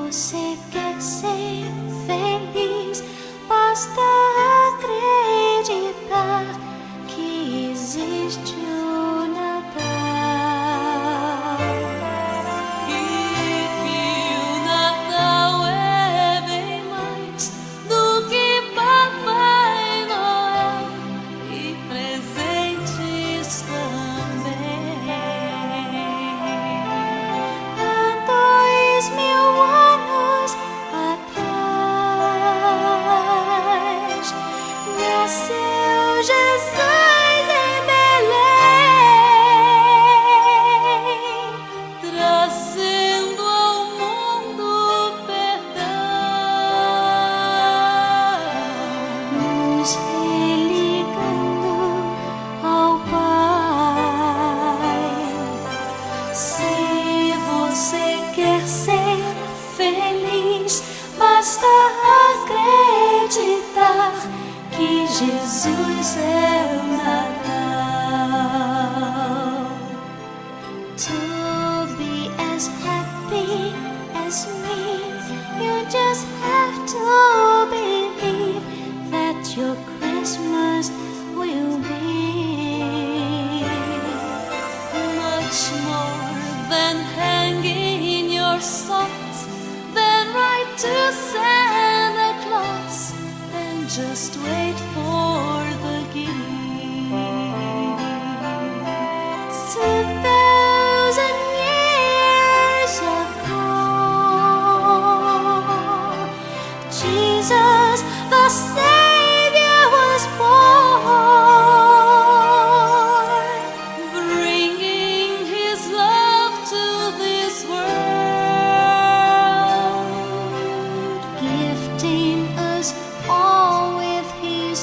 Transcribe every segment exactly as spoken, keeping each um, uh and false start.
você quer ser feliz, basta acreditar que existe o Natal. E que o Natal é bem mais do que Papai Noel e presentes também. Há dois mil anos atrás nasceu Jesus em Belém, Trazendo ao mundo perdão, nos religando ao Pai. Se você quer ser feliz, basta acreditar que Jesus é o Natal. To be as happy as me, you just have to believe that your Christmas will be much more than hanging your socks, then write to Santa Claus and just wait for the gift. two thousand years ago. Jesus, the Savior, was born, Bringing His love to this world, gifting us all with His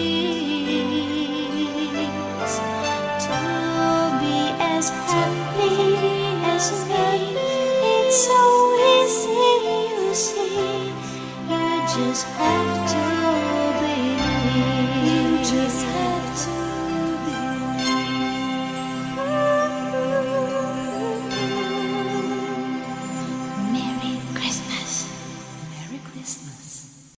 peace. To be as happy as me, it's so easy, you see. You just have to believe. you just